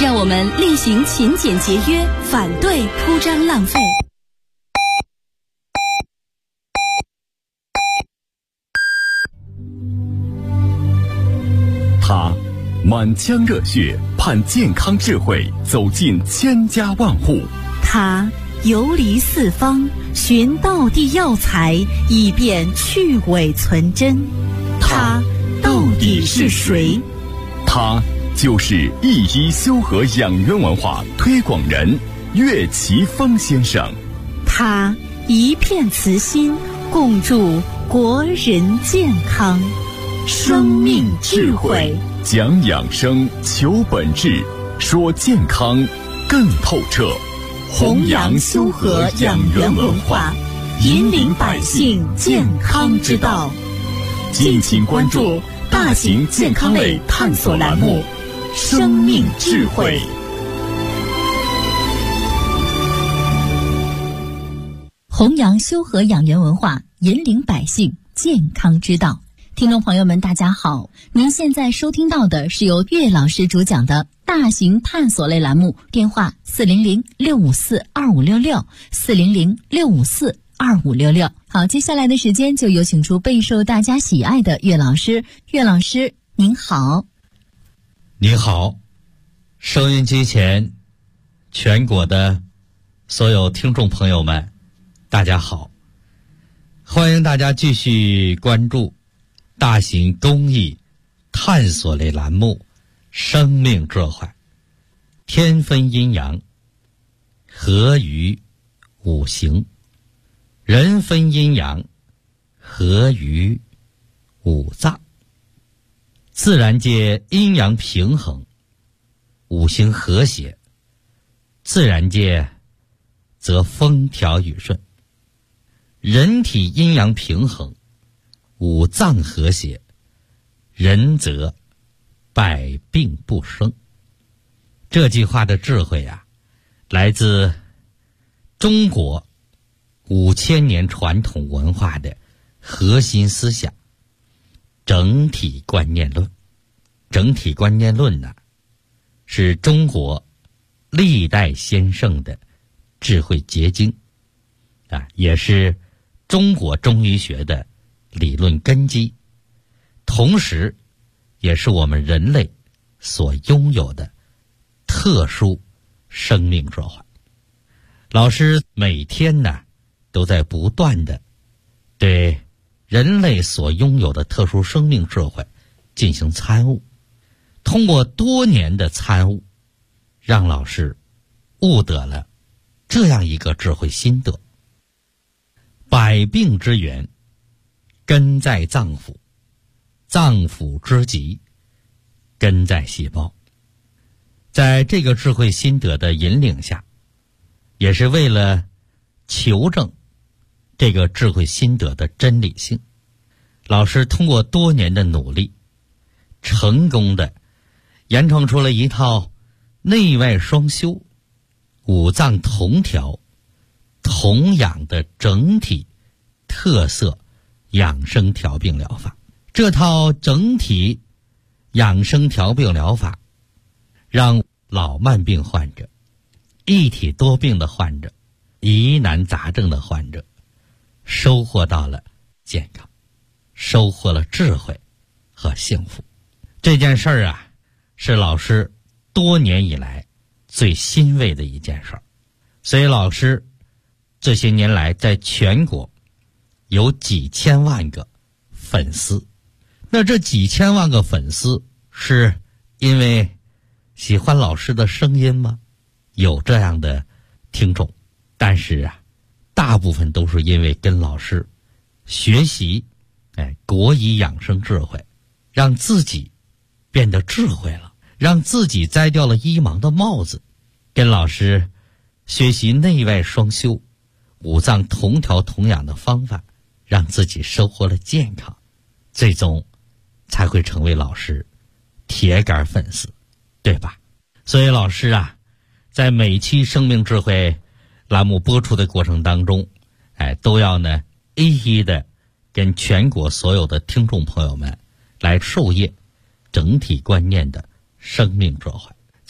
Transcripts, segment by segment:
让我们厉行勤俭节约，反对铺张浪费。 他满腔热血盼健康智慧走进千家万户， 他游离四方寻道地药材，以便去伪存真。他到底是谁？ 他就是一医修和养元文化推广人岳奇峰先生。 他一片慈心，共筑国人健康。生命智慧， 讲养生，求本质，说健康更透彻。 弘扬修和养元文化，引领百姓健康之道。敬请关注大型健康类探索栏目《生命智慧》。弘扬修和养元文化，引领百姓健康之道。听众朋友们，大家好，您现在收听到的是由岳老师主讲的大型探索类栏目，电话400-654-2566 400-654-2566。好，接下来的时间就有请出备受大家喜爱的岳老师。岳老师您好。 您好，收音机前全国的所有听众朋友们，大家好，欢迎大家继续关注大型公益探索类栏目《生命智慧》，天分阴阳，合于五行；人分阴阳，合于五脏。自然界阴阳平衡，五行和谐，自然界则风调雨顺；人体阴阳平衡，五脏和谐，人则百病不生。这句话的智慧啊，来自中国5000年传统文化的核心思想整体观念论。整体观念论呢，是中国历代先圣的智慧结晶啊，也是中国中医学的理论根基，同时也是我们人类所拥有的特殊生命智慧。老师每天呢，都在不断的对人类所拥有的特殊生命智慧进行参悟，通过多年的参悟，让老师悟得了这样一个智慧心得：百病之源根在脏腑，脏腑之疾根在细胞。在这个智慧心得的引领下，也是为了求证这个智慧心得的真理性，老师通过多年的努力，成功的研创出了一套内外双修、五脏同调、同养的整体特色养生调病疗法。这套整体养生调病疗法，让老慢病患者、一体多病的患者、疑难杂症的患者收获到了健康，收获了智慧和幸福。这件事儿啊，是老师多年以来最欣慰的一件事儿。所以老师这些年来在全国有几千万个粉丝。那这几千万个粉丝是因为喜欢老师的声音吗？有这样的听众，但是啊，大部分都是因为跟老师学习国医养生智慧，让自己变得智慧了，让自己摘掉了医盲的帽子，跟老师学习内外双修、五脏同调同养的方法，让自己收获了健康，最终才会成为老师铁杆粉丝，对吧？所以老师啊，在每期生命智慧栏目播出的过程当中，都要呢一一的跟全国所有的听众朋友们来授业整体观念的生命智慧。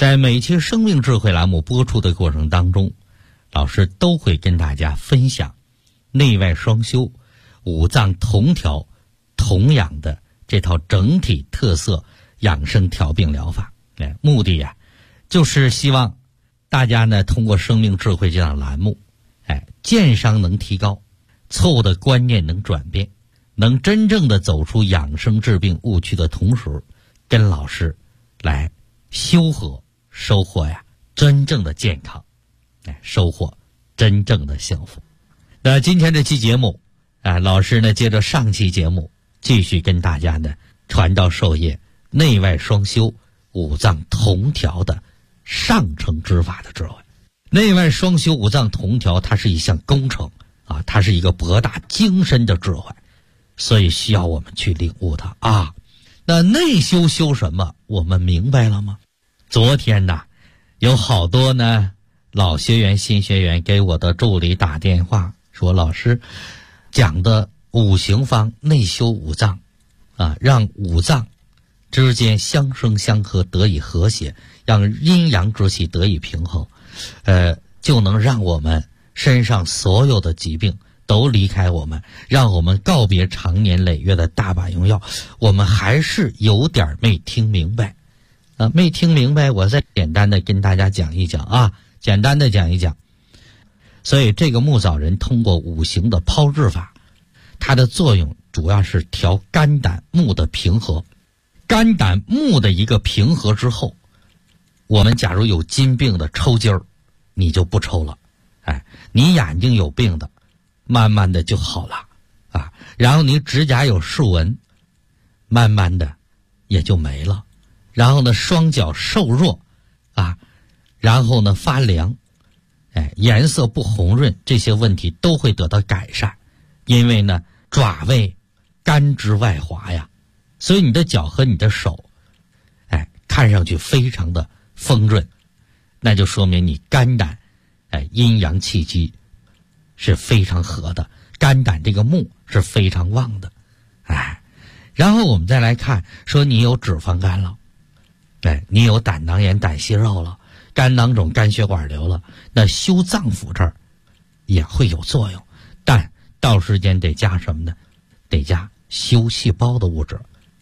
在每期生命智慧栏目播出的过程当中，老师都会跟大家分享内外双修、五脏同调、同养的这套整体特色养生调病疗法。目的呀，就是希望大家呢通过生命智慧这档栏目，健商能提高，错误的观念能转变，能真正的走出养生治病误区的同时，跟老师来修和收获呀真正的健康，收获真正的幸福。那今天这期节目老师呢接着上期节目继续跟大家呢传道授业内外双修、五脏同调的上乘之法的智慧。内外双修、五脏同调，它是一项工程它是一个博大精深的智慧，所以需要我们去领悟它那内修修什么？我们明白了吗？昨天有好多呢老学员、新学员给我的助理打电话说，老师讲的五行方内修五脏让五脏之间相生相克得以和谐，让阴阳之气得以平衡，就能让我们身上所有的疾病都离开我们，让我们告别长年累月的大把用药。我们还是有点没听明白没听明白，我再简单的跟大家讲一讲简单的讲一讲。所以这个木枣仁通过五行的炮制法，它的作用主要是调肝胆木的平和。肝胆木的一个平和之后，我们假如有筋病的抽筋儿，你就不抽了，你眼睛有病的慢慢的就好了然后你指甲有竖纹，慢慢的也就没了，然后呢双脚瘦弱然后呢发凉，颜色不红润，这些问题都会得到改善。因为呢爪位肝之外滑呀，所以你的脚和你的手看上去非常的丰润，那就说明你肝胆阴阳气机是非常合的，肝胆这个木是非常旺的然后我们再来看说，你有脂肪肝了，你有胆囊炎、胆息肉了，肝囊肿、肝血管瘤了，那修脏腑这儿也会有作用，但到时间得加什么呢？得加修细胞的物质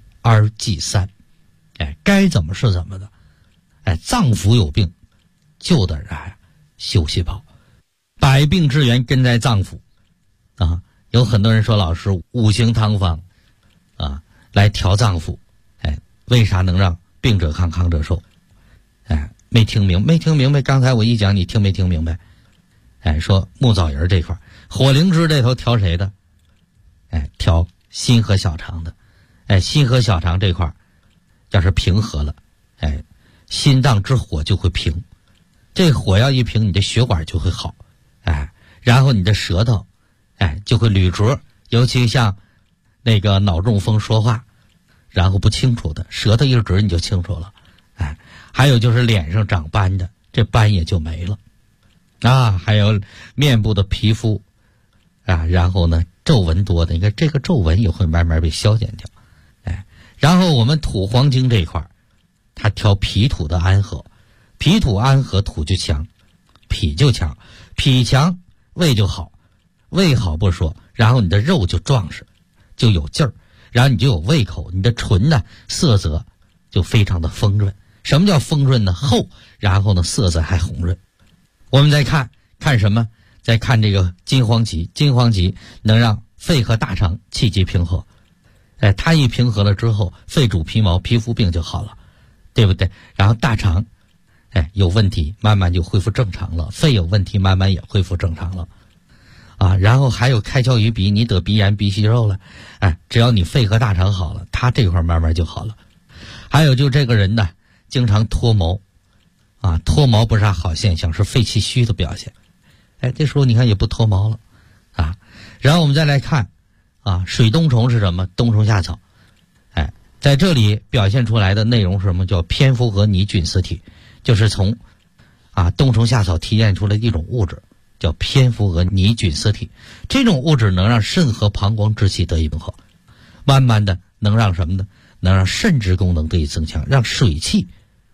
2G3。该怎么是怎么的，脏腑有病就得修细胞，百病之源根在脏腑有很多人说，老师五行汤方来调脏腑，为啥能让病者康，康者寿？没听明白。刚才我一讲，你听没听明白？说木枣仁这块，火灵芝这头调谁的？调心和小肠的。心和小肠这块要是平和了，心脏之火就会平，这火要一平，你的血管就会好，然后你的舌头就会捋直，尤其像那个脑中风说话然后不清楚的，舌头一直你就清楚了。还有就是脸上长斑的，这斑也就没了还有面部的皮肤然后呢皱纹多的，你看这个皱纹也会慢慢被消减掉。然后我们土黄精这一块，它调脾土的安和，脾土安和，土就强，脾就强，脾强胃就好，胃好不说，然后你的肉就壮实，就有劲儿，然后你就有胃口，你的唇呢色泽就非常的丰润。什么叫丰润呢？厚，然后呢色泽还红润。我们再看什么？再看这个金黄芪，金黄芪能让肺和大肠气机平和，它一平和了之后，肺主皮毛，皮肤病就好了，对不对？然后大肠有问题慢慢就恢复正常了，肺有问题慢慢也恢复正常了然后还有开窍于鼻，你得鼻炎、鼻息肉了，只要你肺和大肠好了，它这块慢慢就好了。还有就这个人呢经常脱毛脱毛不是啥好现象，是肺气虚的表现。这时候你看也不脱毛了然后我们再来看水冬虫是什么？冬虫夏草。在这里表现出来的内容是什么？叫蝙蝠和拟菌丝体，就是从冬虫夏草提炼出来的一种物质，叫蝙蝠和拟菌丝体。这种物质能让肾和膀胱之气得以平和，慢慢的能让什么呢？能让肾之功能得以增强，让水气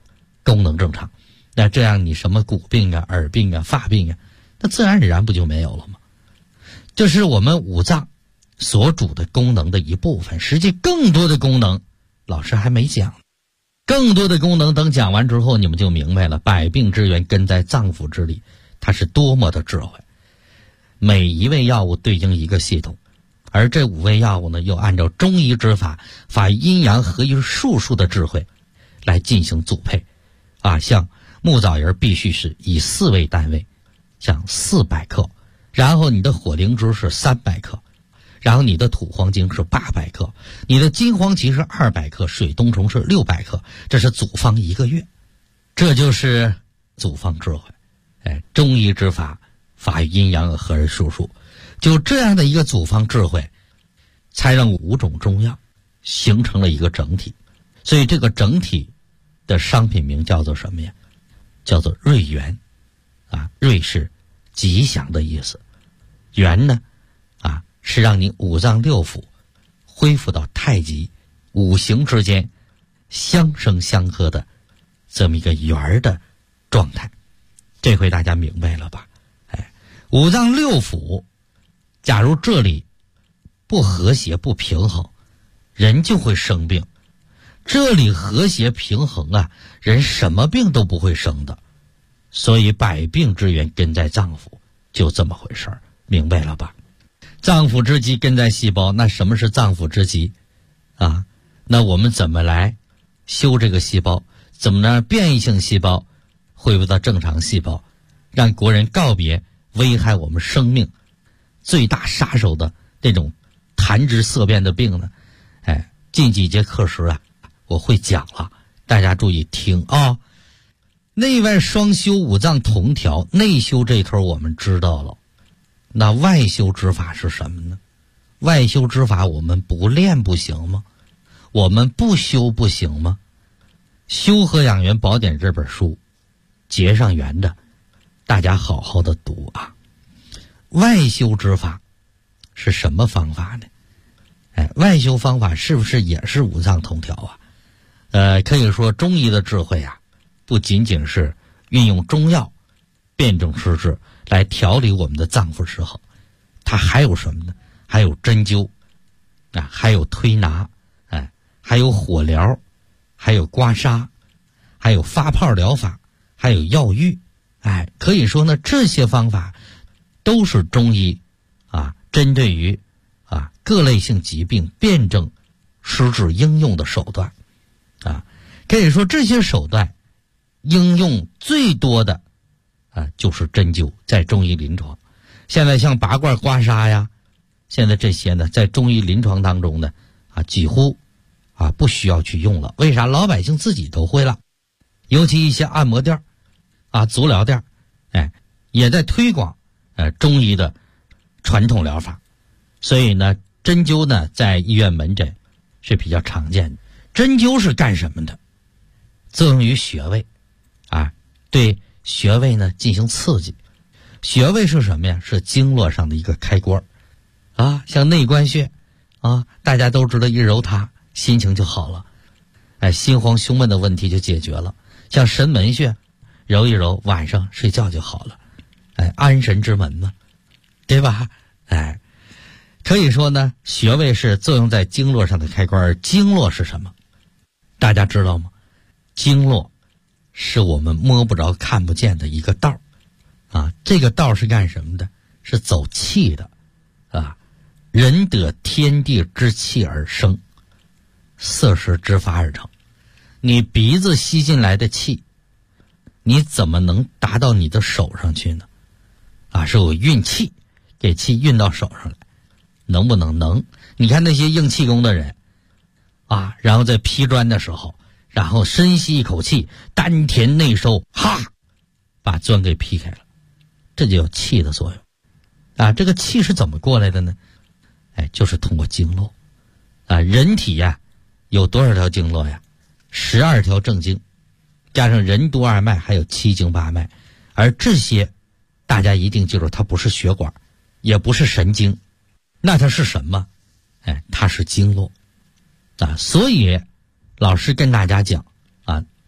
功能正常。那这样你什么骨病啊、耳病啊、发病啊，那自然而然不就没有了吗？这是我们五脏所主的功能的一部分，实际更多的功能老师还没讲。更多的功能等讲完之后，你们就明白了，百病之源根在脏腑之里，它是多么的智慧。每一味药物对应一个系统，而这5味药物呢，又按照中医之法，法阴阳合于术数的智慧来进行组配。像木枣仁必须是以4为单位，像400克，然后你的火灵芝是300克，然后你的土黄精是800克，你的金黄芪是200克，水冬虫是600克，这是组方1个月。这就是组方智慧。中医之法，法于阴阳合于术数，就这样的一个组方智慧，才让5种中药形成了一个整体。所以这个整体的商品名叫做什么呀？叫做瑞元。瑞是吉祥的意思，元呢是让你五脏六腑恢复到太极五行之间相生相克的这么一个圆的状态。这回大家明白了吧？五脏六腑假如这里不和谐不平衡，人就会生病。这里和谐平衡人什么病都不会生的。所以百病之源根在脏腑，就这么回事儿，明白了吧？脏腑之基根在细胞，那什么是脏腑之基那我们怎么来修这个细胞？怎么让变异性细胞恢复到正常细胞，让国人告别危害我们生命最大杀手的那种谈之色变的病呢？近几节课时我会讲了，大家注意听内外双修，五脏同调，内修这头我们知道了。那外修之法是什么呢？外修之法我们不练不行吗？我们不修不行吗？修和养元宝典这本书结上缘的，大家好好的读外修之法是什么方法呢？外修方法是不是也是五脏同调可以说中医的智慧不仅仅是运用中药辨证施治来调理我们的脏腑之后，它还有什么呢？还有针灸还有推拿还有火疗，还有刮痧，还有发泡疗法，还有药浴。可以说呢，这些方法都是中医针对于各类性疾病辨证施治应用的手段可以说这些手段应用最多的就是针灸，在中医临床。现在像拔罐刮痧呀，现在这些呢在中医临床当中呢几乎不需要去用了。为啥？老百姓自己都会了。尤其一些按摩店足疗店也在推广中医的传统疗法。所以呢，针灸呢在医院门诊是比较常见的。针灸是干什么的？作用于穴位对穴位呢进行刺激。穴位是什么呀？是经络上的一个开关像内关穴大家都知道，一揉它心情就好了，心慌胸闷的问题就解决了。像神门穴揉一揉，晚上睡觉就好了，安神之门嘛，对吧？可以说呢，穴位是作用在经络上的开关。而经络是什么？大家知道吗？经络是我们摸不着看不见的一个道这个道是干什么的？是走气的人得天地之气而生，色识之法而成。你鼻子吸进来的气，你怎么能达到你的手上去呢？是我运气，给气运到手上来，能不能？能。你看那些硬气功的人然后在劈砖的时候，然后深吸一口气，丹田内收，把砖给劈开了，这就有气的作用这个气是怎么过来的呢？就是通过经络人体有多少条经络呀？12条正经，加上任督二脉，还有7经8脉。而这些大家一定记住，它不是血管，也不是神经，那它是什么？它是经络所以老师跟大家讲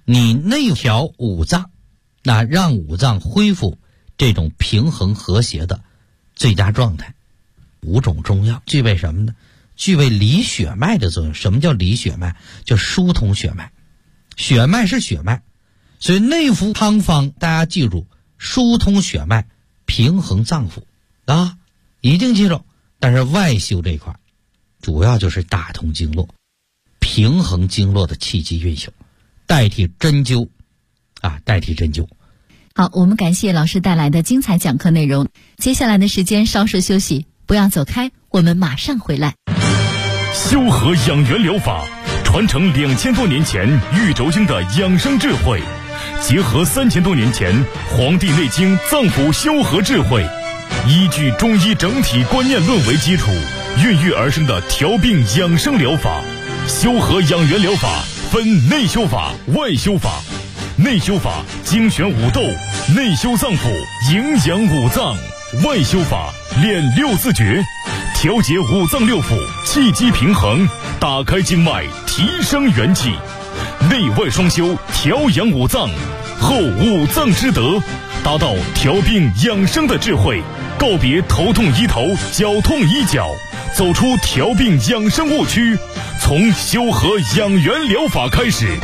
你内调五脏，那让五脏恢复这种平衡和谐的最佳状态。5种中药具备什么呢？具备理血脉的作用。什么叫理血脉？就疏通血脉。血脉是血脉，所以内服汤方大家记住，疏通血脉，平衡脏腑啊，一定记住。但是外修这一块主要就是打通经络，平衡经络的气机运行，代替针灸啊，代替针灸。 好，我们感谢老师带来的精彩讲课内容。接下来的时间稍事休息，不要走开，我们马上回来。 修和养元疗法传承2000多年前玉轴经的养生智慧，结合3000多年前《黄帝内经》脏腑修和智慧，依据中医整体观念论为基础，孕育而生的调病养生疗法。修和养元疗法分内修法、外修法。内修法精选五斗，内修脏腑，营养五脏；外修法练六字诀，调节五脏六腑，气机平衡，打开经脉，提升元气。内外双修，调养五脏，后五脏之德，达到调病养生的智慧，告别头痛医头，脚痛医脚，走出调病养生误区，从修和养元疗法开始。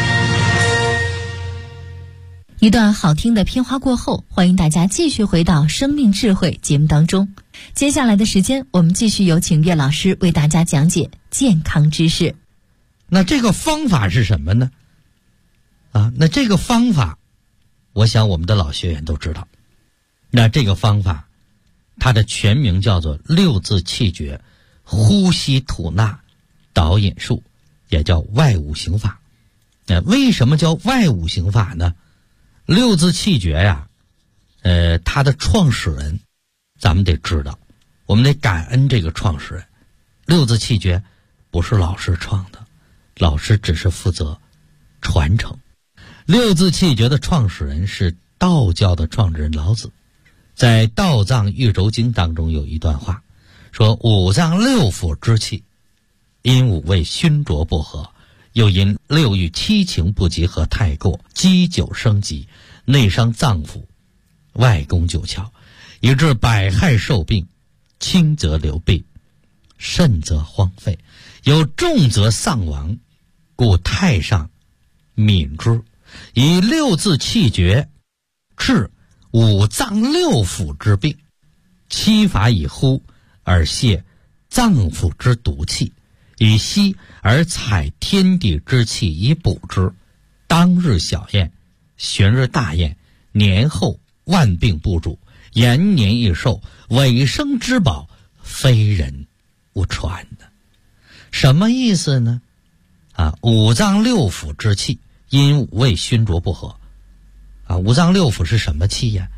一段好听的片花过后，欢迎大家继续回到生命智慧节目当中。接下来的时间，我们继续有请岳老师为大家讲解健康知识。 那这个方法是什么呢？那这个方法我想我们的老学员都知道。那这个方法它的全名叫做六字气诀呼吸吐纳导引术，也叫外五行法。为什么叫外五行法呢？六字气诀呀，它的创始人咱们得知道，我们得感恩这个创始人。六字气诀不是老师创的，老师只是负责传承。六字气诀的创始人是道教的创始人老子，在《道藏玉轴经》当中有一段话，说五脏六腑之气，因五味熏浊不和，又因六欲七情不集合太过，积久生疾，内伤脏腑，外攻九窍，以致百害受病，轻则流弊，甚则荒废，有重则丧亡，故太上悯之，以六字气诀治五脏六腑之病，七法以呼而泄脏腑之毒气，以息而采天地之气以补之。当日小宴，旬日大宴，年后万病不主，延年益寿，尾生之宝，非人勿传的。什么意思呢？五脏六腑之气因五味熏浊不和。五脏六腑是什么气呀？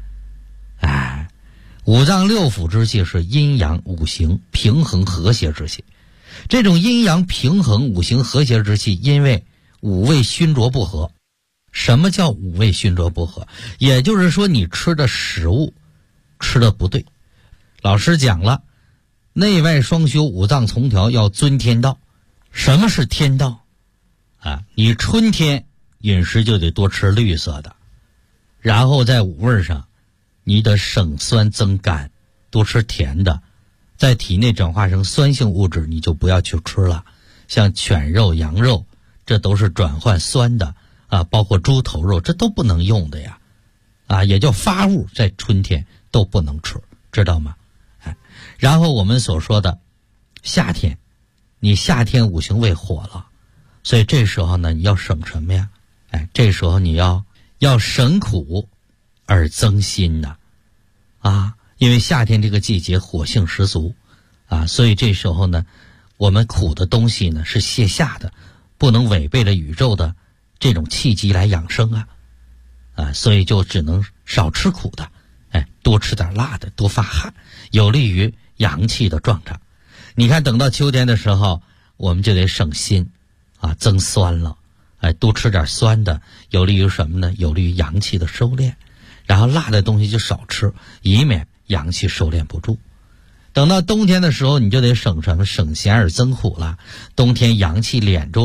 五脏六腑之气是阴阳五行平衡和谐之气。这种阴阳平衡五行和谐之气，因为五味熏浊不和。什么叫五味熏浊不和？也就是说你吃的食物吃的不对。老师讲了，内外双修，五脏从调，要遵天道。什么是天道？你春天饮食就得多吃绿色的，然后在五味上你得省酸增甘，多吃甜的，在体内转化成酸性物质你就不要去吃了，像犬肉羊肉这都是转换酸的包括猪头肉这都不能用的呀也叫发物，在春天都不能吃，知道吗？然后我们所说的夏天，你夏天五行位火了，所以这时候呢你要省什么呀？这时候你要省苦而增辛的因为夏天这个季节火性十足所以这时候呢我们苦的东西呢是泻下的，不能违背了宇宙的这种气机来养生所以就只能少吃苦的，多吃点辣的，多发汗，有利于阳气的壮长。你看等到秋天的时候我们就得省辛增酸了，多吃点酸的，有利于什么呢？有利于阳气的收敛。然后辣的东西就少吃，以免阳气收敛不住。等到冬天的时候你就得省什么？省咸而增苦了。冬天阳气敛住了，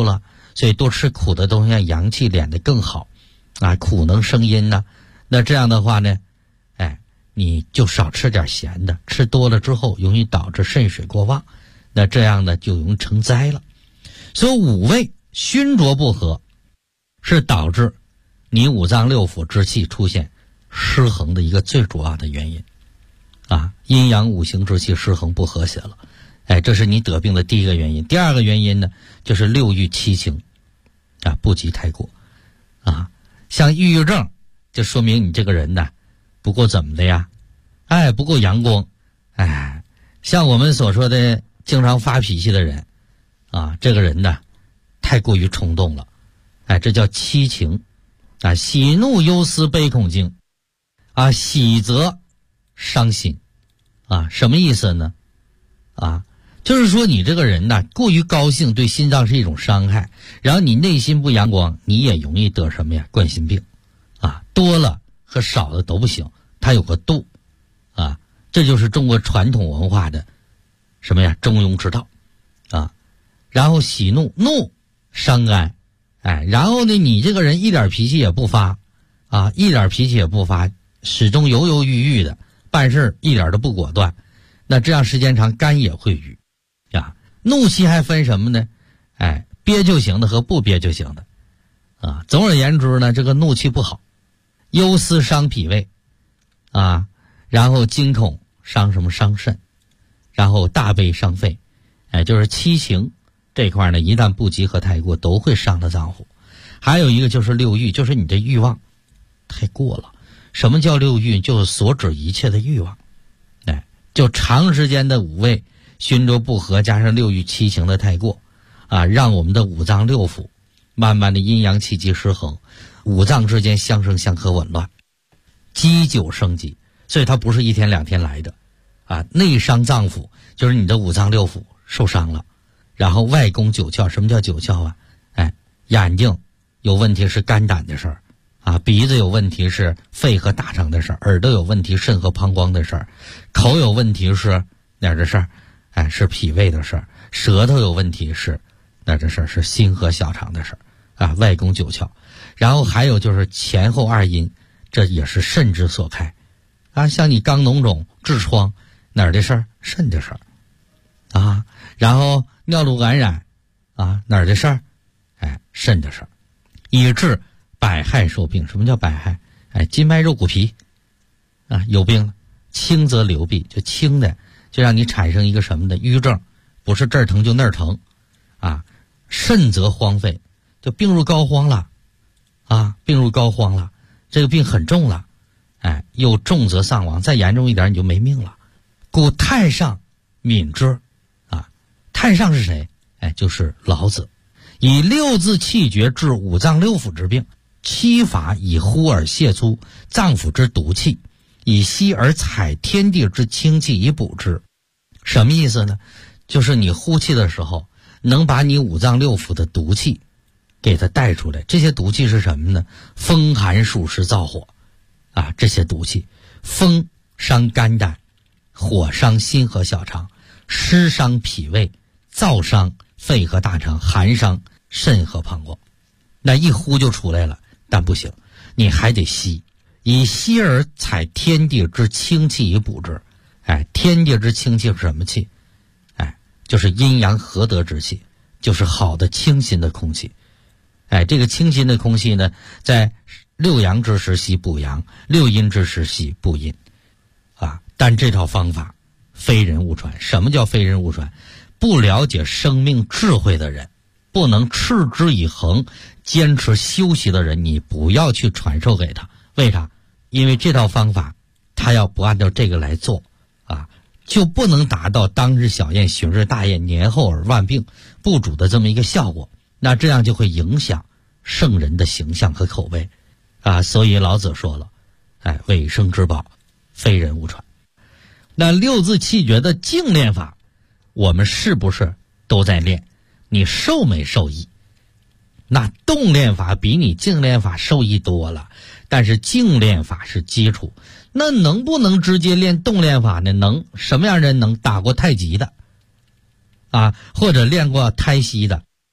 所以多吃苦的东西，让阳气练得更好啊，苦能生阴呢。那这样的话呢，你就少吃点咸的，吃多了之后容易导致肾水过旺，那这样呢就容易成灾了。所以五味熏浊不和是导致你五脏六腑之气出现失衡的一个最主要的原因啊，阴阳五行之气失衡不和谐了，这是你得病的第一个原因。第二个原因呢，就是六欲七情啊不及太过啊，像抑郁症就说明你这个人呢不够怎么的呀？不够阳光。像我们所说的经常发脾气的人啊，这个人呢太过于冲动了。这叫七情啊，喜怒忧思悲恐惊啊，喜则伤心啊，什么意思呢？就是说你这个人呢过于高兴，对心脏是一种伤害，然后你内心不阳光，你也容易得什么呀？冠心病啊，多了和少的都不行，它有个度啊，这就是中国传统文化的什么呀？中庸之道啊。然后喜怒伤肝，然后呢你这个人一点脾气也不发啊，一点脾气也不发，始终犹犹豫豫的，办事一点都不果断，那这样时间长肝也会郁啊。怒气还分什么呢？憋就行的和不憋就行的啊。总而言之呢，这个怒气不好，忧思伤脾胃啊，然后惊恐伤什么？伤肾，然后大悲伤肺，就是七情这块呢，一旦不及和太过都会伤了脏腑。还有一个就是六欲，就是你的欲望太过了。什么叫六欲？就是所指一切的欲望。就长时间的五味熏浊不和，加上六欲七情的太过啊，让我们的五脏六腑慢慢的阴阳气机失衡，五脏之间相生相克紊乱，积久生疾。所以它不是一天两天来的啊。内伤脏腑就是你的五脏六腑受伤了，然后外攻九窍。什么叫九窍啊？眼睛有问题是肝胆的事儿啊，鼻子有问题是肺和大肠的事儿，耳朵有问题肾和膀胱的事儿，口有问题是哪儿的事儿？是脾胃的事儿，舌头有问题是哪儿的事儿？是心和小肠的事儿啊，外攻九窍。然后还有就是前后二阴，这也是肾之所开啊。像你肛脓肿、痔疮哪儿的事儿？肾的事儿啊。然后尿路感染啊，哪儿的事儿？肾的事儿，以致百害受病。什么叫百害？筋脉肉骨皮啊，有病了。轻则流痹，就轻的就让你产生一个什么的抑郁症，不是这儿疼就那儿疼啊。甚则荒废，就病入膏肓了啊，病入膏肓了，这个病很重了，又重则丧亡，再严重一点你就没命了。故太上敏之啊，太上是谁？就是老子。以六字气绝治五脏六腑之病，七法以呼而泄出脏腑之毒气，以吸而采天地之清气以补之。什么意思呢？就是你呼气的时候能把你五脏六腑的毒气给它带出来。这些毒气是什么呢？风寒暑湿燥火啊，这些毒气。风伤肝胆，火伤心和小肠，湿伤脾胃，燥伤肺和大肠，寒伤肾和膀胱。那一呼就出来了，但不行，你还得吸，以吸而采天地之清气以补之。天地之清气是什么气？就是阴阳合德之气，就是好的清新的空气。这个清新的空气呢，在六阳之时吸补阳，六阴之时吸补阴啊。但这套方法非人勿传。什么叫非人勿传？不了解生命智慧的人，不能持之以恒坚持修习的人，你不要去传授给他。为啥？因为这套方法他要不按照这个来做啊，就不能达到当日小宴旬日大宴年后而万病不主的这么一个效果。那这样就会影响圣人的形象和口碑啊。所以老子说了，尾生之宝非人勿传。那六字气绝的静练法，我们是不是都在练？你受没受益？那动练法比你静练法受益多了，但是静练法是基础。那能不能直接练动练法呢？能。什么样人能？打过太极的啊，或者练过胎息的，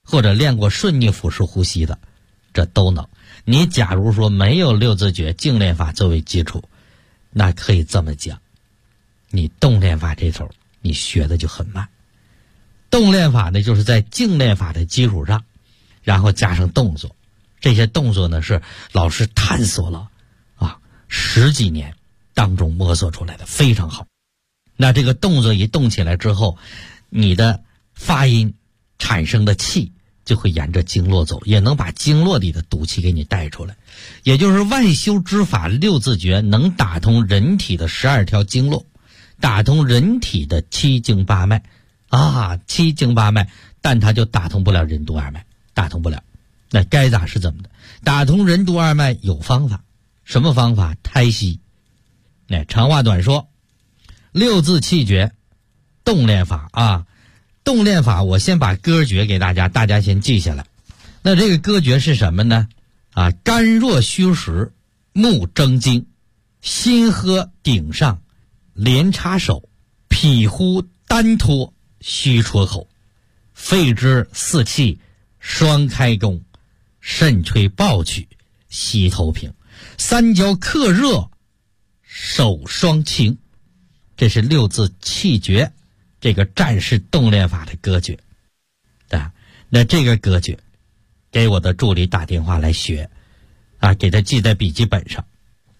或者练过顺逆腹式呼吸的，这都能。你假如说没有六字诀静练法作为基础，那可以这么讲，你动练法这头你学的就很慢。动练法呢，就是在静练法的基础上，然后加上动作。这些动作呢，是老师探索了10几年当中摸索出来的，非常好。那这个动作一动起来之后，你的发音产生的气就会沿着经络走，也能把经络里的毒气给你带出来。也就是外修之法六字诀能打通人体的12条经络，打通人体的7经8脉7经8脉，但它就打通不了任督二脉，打通不了。那该咋是怎么的？打通任督二脉有方法，什么方法？胎息。长话短说，六字气诀动练法动练法我先把歌诀给大家先记下来。那这个歌诀是什么呢？肝若虚实，目睁睛，心喝顶上，连插手，脾呼单托，虚戳口，肺之四气，双开弓，肾吹暴曲，膝头平，三焦克热，手双擎。这是六字气诀，这个战士动练法的歌诀。那这个歌诀给我的助理打电话来学给他记在笔记本上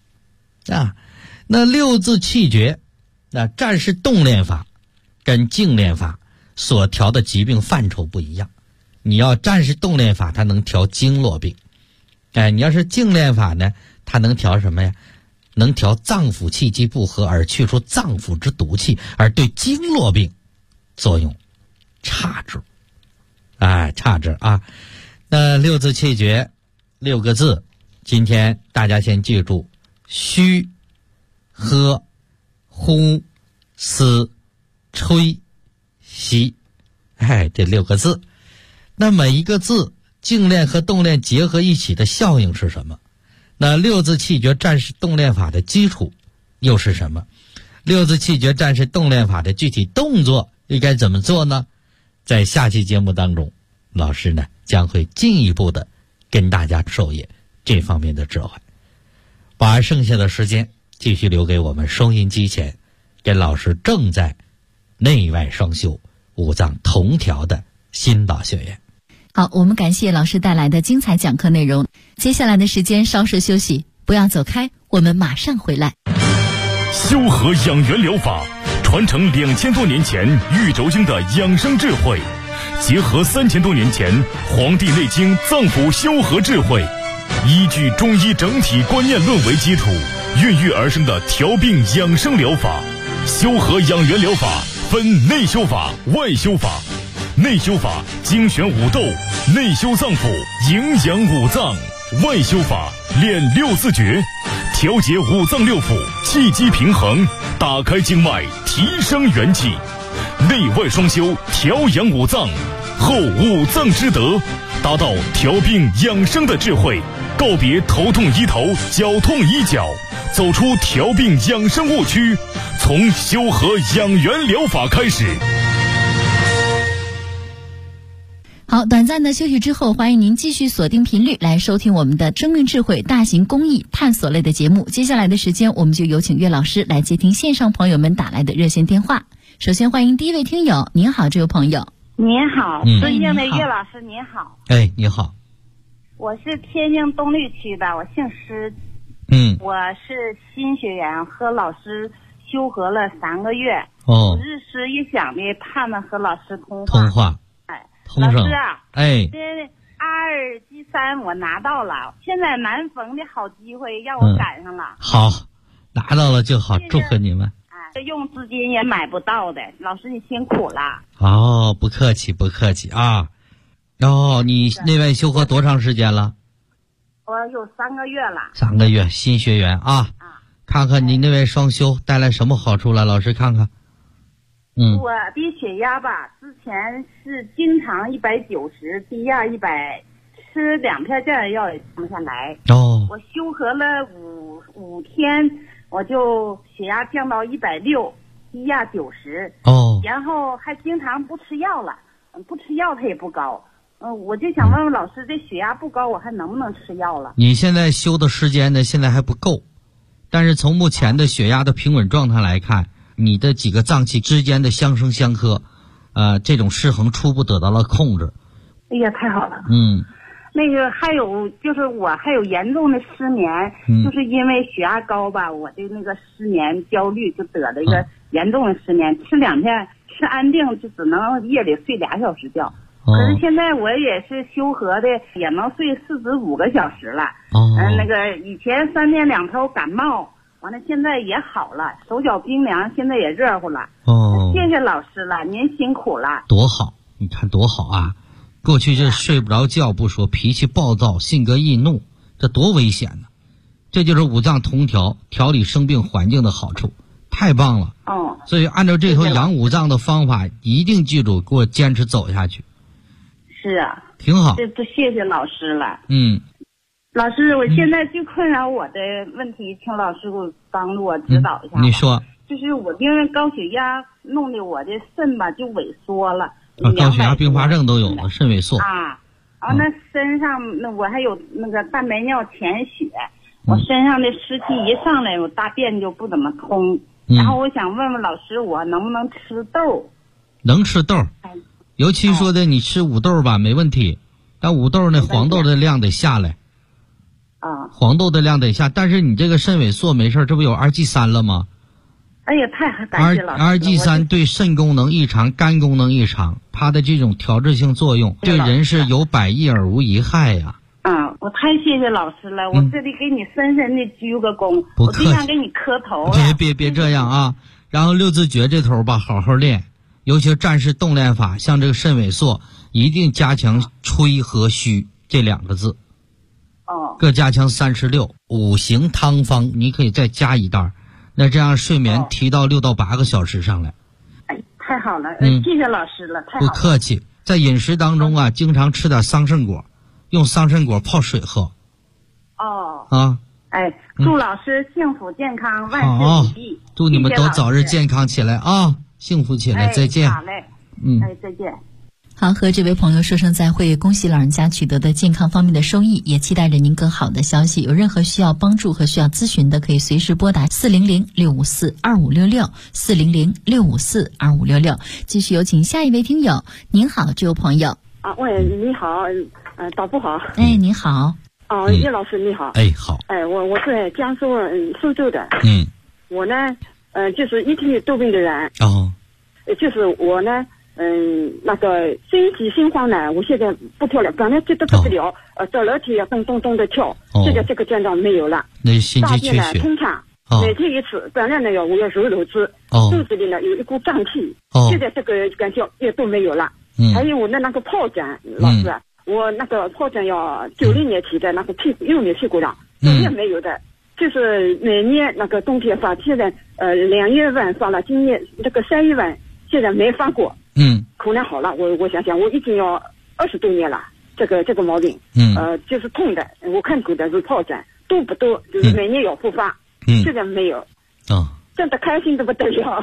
那六字气诀，那战士动练法跟静练法所调的疾病范畴不一样。你要战士动练法，它能调经络病，你要是静练法呢，它能调什么呀？能调脏腑气机不和，而去除脏腑之毒气，而对经络病作用差之。差之那六字气诀6个字，今天大家先记住：虚、喝、呼、思、吹、吸。这6个字。那每一个字静练和动练结合一起的效应是什么？那六字气诀战士动练法的基础又是什么？六字气诀战士动练法的具体动作应该怎么做呢？在下期节目当中，老师呢将会进一步的跟大家授业这方面的智慧。把剩下的时间继续留给我们收音机前跟老师正在内外双修五脏同调的新宝学员。 好，我们感谢老师带来的精彩讲课内容。接下来的时间稍事休息，不要走开，我们马上回来。 修和养元疗法传承2000多年前玉轴经的养生智慧，结合3000多年前《黄帝内经》脏腑修和智慧，依据中医整体观念论为基础，孕育而生的调病养生疗法。修和养元疗法分内修法、外修法。内修法精选五斗，内修脏腑，营养五脏；外修法练六字诀，调节五脏六腑，气机平衡，打开经脉，提升元气。内外双修，调养五脏，后五脏之德，达到调病养生的智慧，告别头痛医头，脚痛医脚，走出调病养生误区，从修和养元疗法开始。 好，短暂的休息之后，欢迎您继续锁定频率来收听我们的生命智慧大型公益探索类的节目。接下来的时间，我们就有请岳老师来接听线上朋友们打来的热线电话。首先欢迎第一位听友。您好，这位朋友。 您好，尊敬的岳老师您好。 你好。 我是天津东绿区的，我姓施。我是新学员，和老师修和了3个月。日思夜想的盼着和老师通话。老师这22G3我拿到了，现在难逢的好机会让我赶上了。 好，拿到了就好，祝贺你们。 用资金也买不到的，老师你辛苦了。 不客气不客气啊。你内外修和多长时间了？ 我有3个月了。 3个月，新学员看看你内外双修带来什么好处了，老师看看。 我的血压吧，之前是经常190，低压100，吃2片降压药也降不下来。我修和了五天，我就血压降到160，低压90。然后还经常不吃药了，不吃药它也不高， 我就想问问老师，这血压不高，我还能不能吃药了？ 你现在修的时间呢，现在还不够，但是从目前的血压的平稳状态来看，你的几个脏器之间的相生相克，这种失衡初步得到了控制。 哎呀，太好了。那个还有就是我还有严重的失眠，就是因为血压高吧，我的那个失眠焦虑就得了一个严重的失眠，吃2天吃安定就只能夜里睡2小时觉。可是现在我也是修和的，也能睡45个小时了。那个以前3天2头感冒，完了现在也好了，手脚冰凉，现在也热乎了。谢谢老师了，您辛苦了。 多好，你看多好啊！过去这睡不着觉不说，脾气暴躁，性格易怒，这多危险呢！这就是五脏同调，调理生病环境的好处，太棒了。所以按照这头养五脏的方法，一定记住，给我坚持走下去。 是啊， 挺好。 这都谢谢老师了。 老师，我现在最困扰我的问题，请老师给我帮助我指导一下。 你说。 就是我因为高血压弄得我的肾吧就萎缩了。 高血压并发症都有了，肾萎缩。 那身上那我还有那个蛋白尿潜血，我身上的湿气一上来，我大便就不怎么通。然后我想问问老师，我能不能吃豆？ 能吃豆。尤其说的你吃五豆吧，没问题，但五豆呢，黄豆的量得下来。黄豆的量得下，但是你这个肾萎缩没事，这不有2G3了吗？ 哎呀，太感谢老师了。 2G3 对肾功能异常、肝功能异常，它的这种调制性作用对人是有百益而无一害呀。 我太谢谢老师了，我这里给你深深的鞠个躬，我就想给你磕头了。 别这样啊！然后六字诀这头吧，好好练，尤其是战士动练法，像这个肾萎缩，一定加强吹和虚这2个字。各加强36，五行汤方你可以再加一袋，那这样睡眠提到6到8个小时上来。 太好了，谢谢老师了，太好了。 不客气。在饮食当中啊，经常吃点桑葚果，用桑葚果泡水喝。 祝老师幸福健康，万事如意。 祝你们都早日健康起来啊，幸福起来。再见。 好嘞。再见。 好，和这位朋友说声再会，恭喜老人家取得的健康方面的收益，也期待着您更好的消息。有任何需要帮助和需要咨询的，可以随时拨打400-654-2566 400-654-2566。继续有请下一位听友。您好，这位朋友。 喂，你好，导播好。 你好。 叶老师你好。 好。 我是江苏苏州的。我呢，就是一体多病的人。就是我呢。那个心悸心慌呢，我现在不跳了，本来觉得不得了，走楼梯咚咚咚的跳，现在这个症状没有了。 那心肌缺血。 大便呢通畅，每天一次，本来呢我要揉揉子，肚子里呢有一股胀气，现在这个感觉也都没有了。还有我的那个疱疹，老师，我那个疱疹要90年起的那个屁股右面屁股上，现在没有的，就是每年那个冬天发，现在2月份发了，今年这个3月份现在没发过。可能好了，我想想，我已经要20多年了，这个毛病，就是痛的，我看过的是疱疹，多不多？就是每年要复发，现在没有，真的开心的不得了。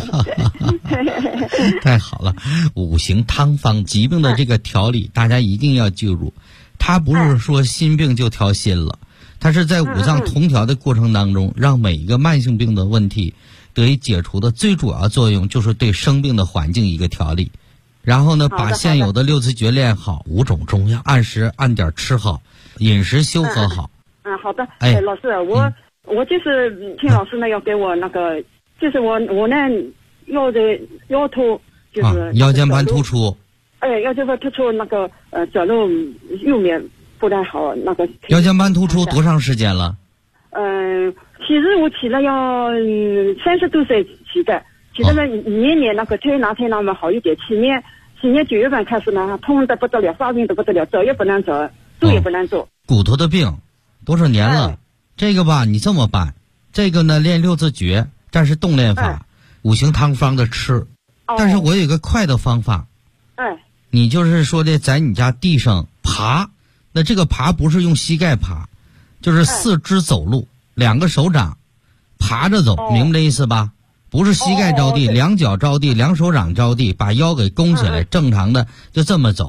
太好了，五行汤方疾病的这个调理，大家一定要记住，它不是说心病就调心了，它是在五脏同调的过程当中，让每一个慢性病的问题得以解除的最主要作用就是对生病的环境一个调理，然后呢，把现有的6字诀练好，5种中药按时按点吃好，饮食修和好。 好的。老师，我就是听老师呢要给我那个，就是我呢腰突就是腰间盘突出。 腰间盘突出那个走路右面不太好，那个腰间盘突出多长时间了？ 其实我起了要30多岁起的，起的呢年那个推拿嘛好一点。去年9月份开始呢，痛得不得了，发病得不得了，走也不能走，坐也不能坐。 骨头的病多少年了？这个吧，你这么办，这个呢练6字诀，但是动练法，五行汤方的吃。但是我有个快的方法。你就是说的在你家地上爬，那这个爬不是用膝盖爬，就是4肢走路。2个手掌爬着走，明白这意思吧？不是膝盖着地，2脚着地，2手掌着地，把腰给弓起来，正常的就这么走。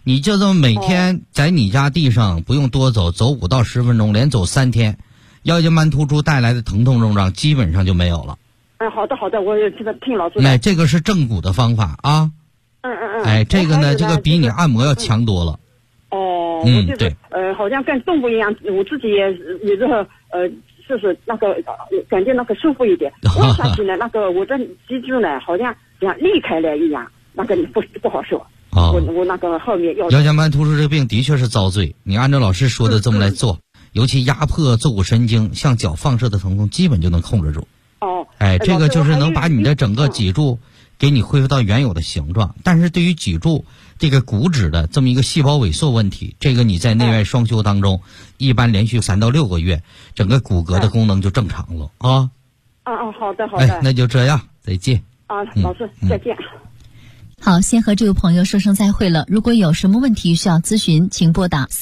你就这么每天在你家地上不用多走，走5到10分钟，连走3天，腰间盘突出带来的疼痛症状基本上就没有了。 好的，我也这个听老师。 这个是正骨的方法啊。这个呢，这个比你按摩要强多了。 对，好像跟动物一样，我自己也有时候就是那个感觉那个舒服一点。握下去呢，那个我的脊柱呢，好像裂开了一样，那个不好受。我那个后面腰间盘突出这个病的确是遭罪，你按照老师说的这么来做，尤其压迫坐骨神经，向脚放射的疼痛基本就能控制住。这个就是能把你的整个脊柱给你恢复到原有的形状。但是对于脊柱这个骨质的这么一个细胞萎缩问题，这个你在内外双修当中，一般连续3到6个月，整个骨骼的功能就正常了啊。 好的。 那就这样，再见。 老师再见。 好，先和这位朋友说声再会了。如果有什么问题需要咨询，请拨打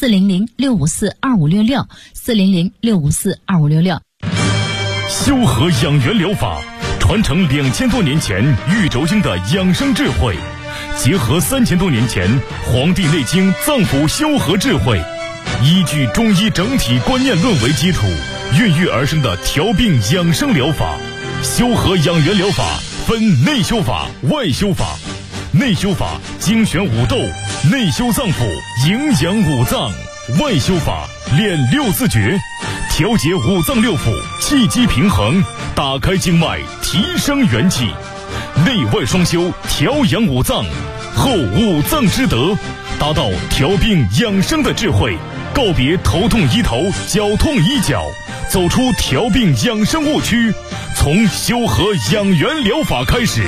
400-654-2566，400-654-2566。 修和养元疗法传承2000多年前玉轴经的养生智慧，结合3000多年前《黄帝内经》脏腑修和智慧，依据中医整体观念论为基础，孕育而生的调病养生疗法。修和养元疗法分内修法、外修法。内修法精选五斗，内修脏腑，营养五脏；外修法练6字诀，调节五脏六腑，气机平衡，打开经脉，提升元气。内外双修，调养五脏，后五脏之德，达到调病养生的智慧，告别头痛医头，脚痛医脚，走出调病养生误区，从修和养元疗法开始。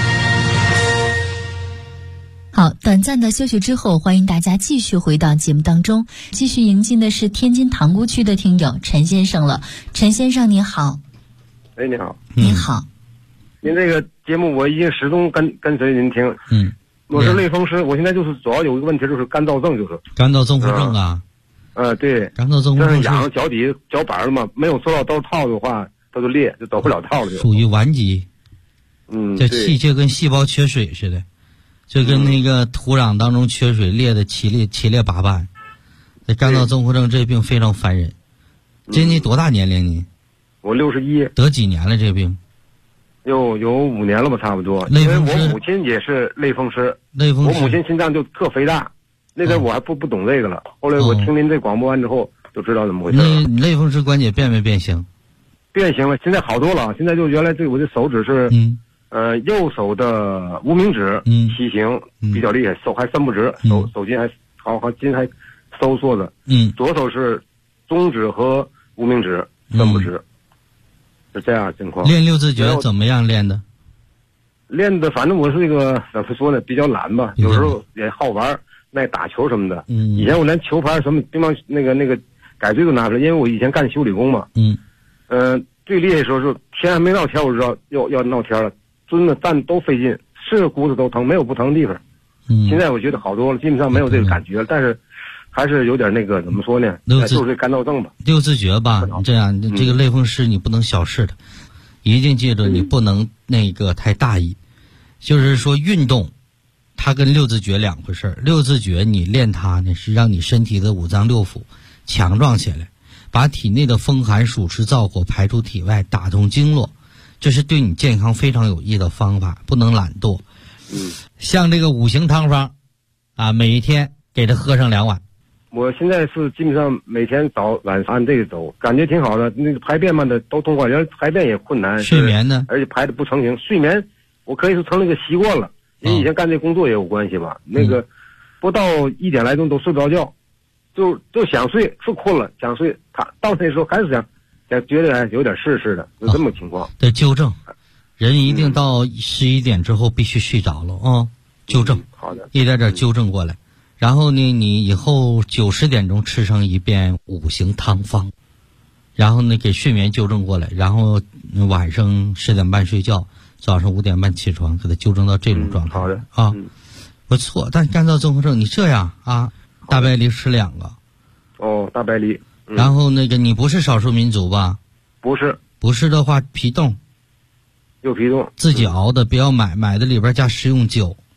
好，短暂的休息之后，欢迎大家继续回到节目当中，继续迎进的是天津塘沽区的听友陈先生了。陈先生您好。 你好。 您好。 您这个节目我已经始终跟随您听。我是类风湿，我现在就是主要有一个问题，就是干燥症，就是干燥综合症啊。 对， 干燥综合症就是痒脚底脚板了嘛，没有收到兜套的话，它就裂，就走不了套了。 属于顽疾。这气就跟细胞缺水似的。就跟那个土壤当中缺水裂的七裂八瓣。这干燥综合症这病非常烦人。今年多大年龄你？ 我61。 得几年了这病？ 有5年了吧，差不多。因为我母亲也是类风湿。我母亲心脏就特肥大，那阵我还不懂这个了。后来我听您这广播完之后，就知道怎么回事了。 你类风湿关节变没变形？ 变形了，现在好多了。现在就原来我的手指是右手的无名指畸形比较厉害，手还伸不直，手筋还筋还收缩着。左手是中指和无名指伸不直，是这样情况。 练6字诀怎么样练的？ 练的反正我是一个怎么说呢，比较懒吧，有时候也好玩，爱打球什么的。以前我连球拍什么乒乓那个改锥都拿出来，因为我以前干修理工嘛。最厉害的时候是天还没闹天，我知道要闹天了。蹲着站都费劲，是骨头都疼，没有不疼的地方。现在我觉得好多了，基本上没有这个感觉了，但是还是有点那个怎么说呢？就是干燥症吧。6字诀吧，你这样，这个类风湿你不能小视它，一定记住你不能那个太大意。就是说运动，它跟6字诀两回事。6字诀你练它呢，是让你身体的五脏六腑强壮起来，把体内的风寒暑湿燥火排出体外，打通经络。这是对你健康非常有益的方法，不能懒惰。像这个5行汤方啊，每一天给它喝上2碗。我现在是基本上每天早晚按这个走，感觉挺好的。那个排便嘛的都通过，原来排便也困难。睡眠呢？而且排的不成形。睡眠我可以说成了一个习惯了，因为以前干这工作也有关系吧。那个不到1点来钟都睡不着觉，就想睡，是困了想睡，到那时候还是想觉得有点试试的，就这么情况。得纠正，人一定到11点之后必须睡着了啊！纠正，好的，一点点纠正过来。然后呢，你以后9、10点钟吃上一遍5行汤方，然后呢给睡眠纠正过来，然后晚上10点半睡觉，早上5点半起床，给它纠正到这种状态。好的啊，不错。但干燥综合症，你这样啊，大白梨吃2个。哦，大白梨。然后那个你不是少数民族吧？不是。不是的话，皮冻。有皮冻。自己熬的，不要买的里边加食用酒，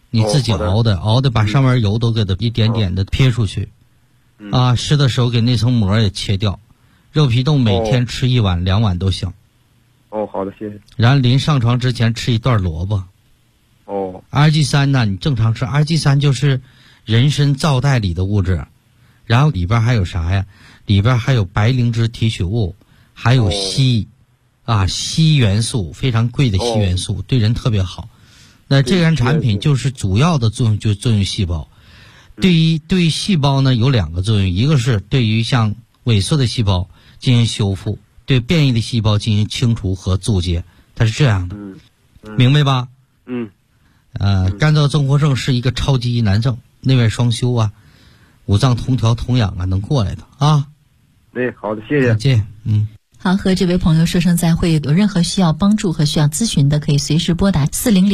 你自己熬的，把上面油都给它一点点的撇出去，啊，吃的时候给那层膜也切掉，肉皮冻每天吃1碗2碗都行。 好的，谢谢。 然后临上床之前吃一段萝卜。RG3呢，你正常吃。RG3就是人参皂苷里的物质，然后里边还有啥呀？里边还有白灵芝提取物，还有硒，硒元素，非常贵的硒元素，对人特别好。那这样产品就是主要的作用就是作用细胞。对于细胞呢有2个作用，一个是对于像萎缩的细胞进行修复，对变异的细胞进行清除和阻截，它是这样的。明白吧？干燥综合症是一个超级疑难症，内外双修啊，五脏同调同养啊，能过来的啊。 对，好的，谢谢。 再见。 好，和这位朋友说声再会。有任何需要帮助和需要咨询的，可以随时拨打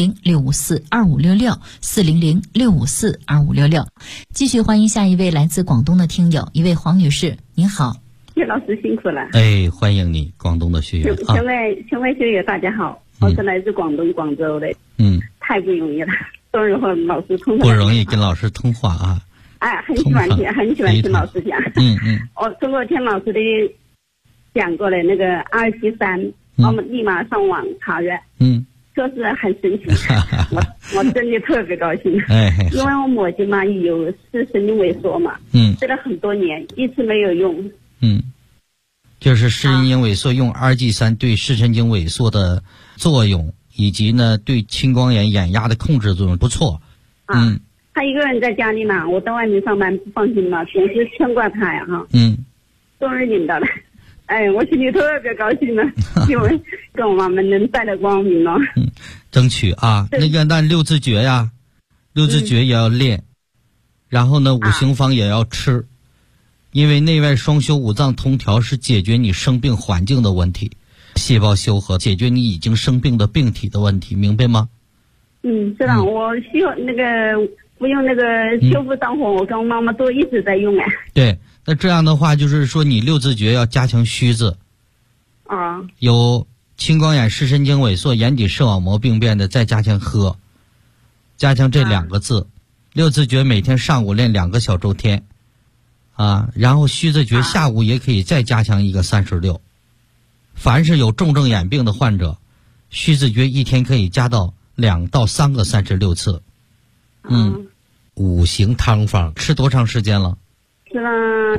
400-654-2566 400-654-2566。继续欢迎下一位来自广东的听友，一位黄女士，您好。 叶老师辛苦了。 哎，欢迎你，广东的学员。 全外学员大家好，我是来自广东广州的。太不容易了，终于和老师通话。 不容易跟老师通话啊。 很喜欢听老师讲。我通过听老师的讲过的那个273，我们立马上网查阅，说是很神奇。我真的特别高兴。因为我母亲嘛有视神经萎缩嘛，吃了很多年，一直没有用。 就是视神经萎缩用2G3对视神经萎缩的作用，以及呢对青光眼眼压的控制作用不错。 他一个人在家里嘛，我在外面上班不放心嘛，平时牵挂他呀终于领到了。我心里特别高兴了，因为跟我妈妈能带来光明了。 争取啊，那6字诀呀，6字诀也要练，然后呢5行方也要吃，因为内外双修五脏同调是解决你生病环境的问题，细胞修和解决你已经生病的病体的问题，明白吗？ 知道。我需要那个不用那个修复脏火，我跟我妈妈都一直在用。 对，那这样的话就是说你6字诀要加强虚字。有青光眼视神经萎缩眼底视网膜病变的，再加强喝，加强这2个字。6字诀每天上午练2个小周天然后虚字诀下午也可以再加强一个36。凡是有重症眼病的患者，虚字诀一天可以加到2到3个36次。5行汤方吃多长时间了？ 吃了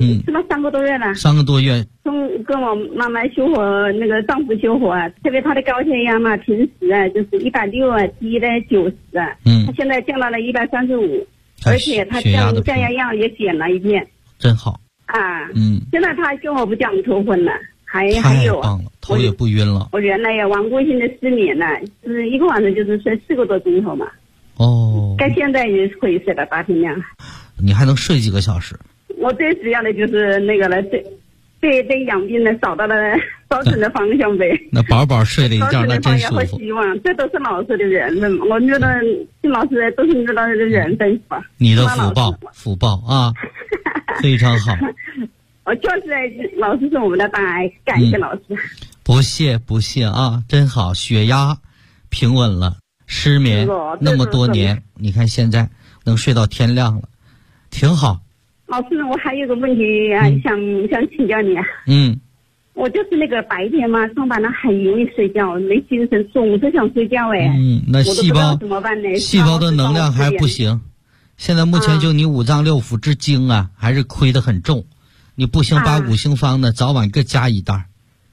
3个多月了。 3个多月。 跟我妈妈修活那个丈夫修活特别他的高血压嘛，平时就是160低的90他现在降到了135，而且他降压药也减了一遍。 真好。 现在他跟我不讲头昏了，还有太棒了，头也不晕了。 我原来也顽固性的失眠了，是一个晚上就是睡4个多钟头嘛。该现在也可以睡到8天亮。 你还能睡几个小时？ 我最主要的就是那个了，对养病呢找到了找准的方向呗。 那饱睡了一觉，那真舒服。 希望这都是老师的缘分，我觉得听老师都是你老师的缘分吧。 你的福报啊，非常好。 我就是老师是我们的大爱，感谢老师。 不谢啊，真好，血压平稳了，失眠那么多年，你看现在能睡到天亮了，挺好。 老师，我还有个问题想请教你。我就是那个白天嘛上班了很容易睡觉，没精神，总是想睡觉。 那细胞怎么办呢？ 细胞的能量还不行。现在目前就你五脏六腑之精还是亏得很重，你不行把5行方呢早晚各加一袋。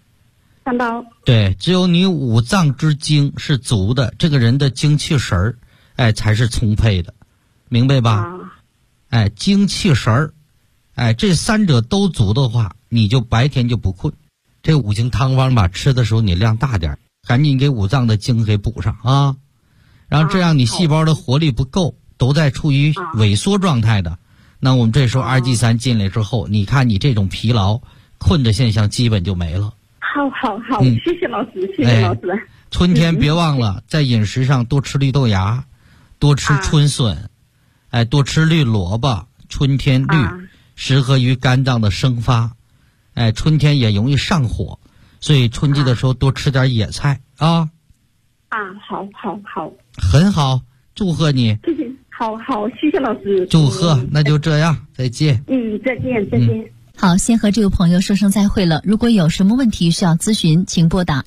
3包。对， 只有你五脏之精是足的，这个人的精气神才是充沛的，明白吧？精气神这3者都足的话，你就白天就不困。这5行汤方吧，吃的时候你量大点，赶紧给五脏的精给补上啊。然后这样你细胞的活力不够，都在处于萎缩状态的，那我们这时候2G3进来之后，你看你这种疲劳困的现象基本就没了。 好，谢谢老师，谢谢老师。 春天别忘了在饮食上多吃绿豆芽，多吃春笋，多吃绿萝卜，春天绿适合于肝脏的生发，春天也容易上火，所以春季的时候多吃点野菜啊。 好， 很好， 祝贺你。 谢谢，好，谢谢老师。 祝贺，那就这样，再见。 再见。 好，先和这位朋友说声再会了。如果有什么问题需要咨询，请拨打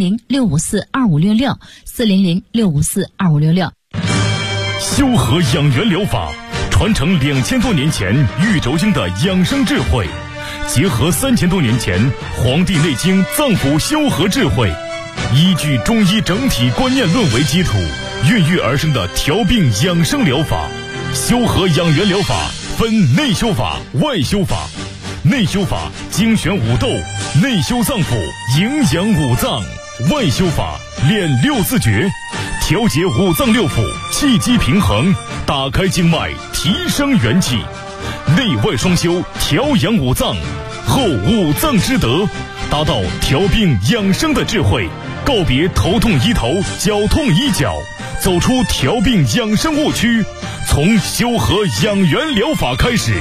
400-654-2566，400-654-2566。 修和养元疗法传承2000多年前玉轴经的养生智慧，结合3000多年前《黄帝内经》脏腑修和智慧，依据中医整体观念论为基础，孕育而生的调病养生疗法。修和养元疗法分内修法、外修法。内修法精选五斗，内修脏腑，营养五脏；外修法练6字诀，调节五脏六腑，气机平衡，打开经脉，提升元气。内外双修，调养五脏，后五脏之德，达到调病养生的智慧。告别头痛医头，脚痛医脚，走出调病养生误区，从修和养元疗法开始。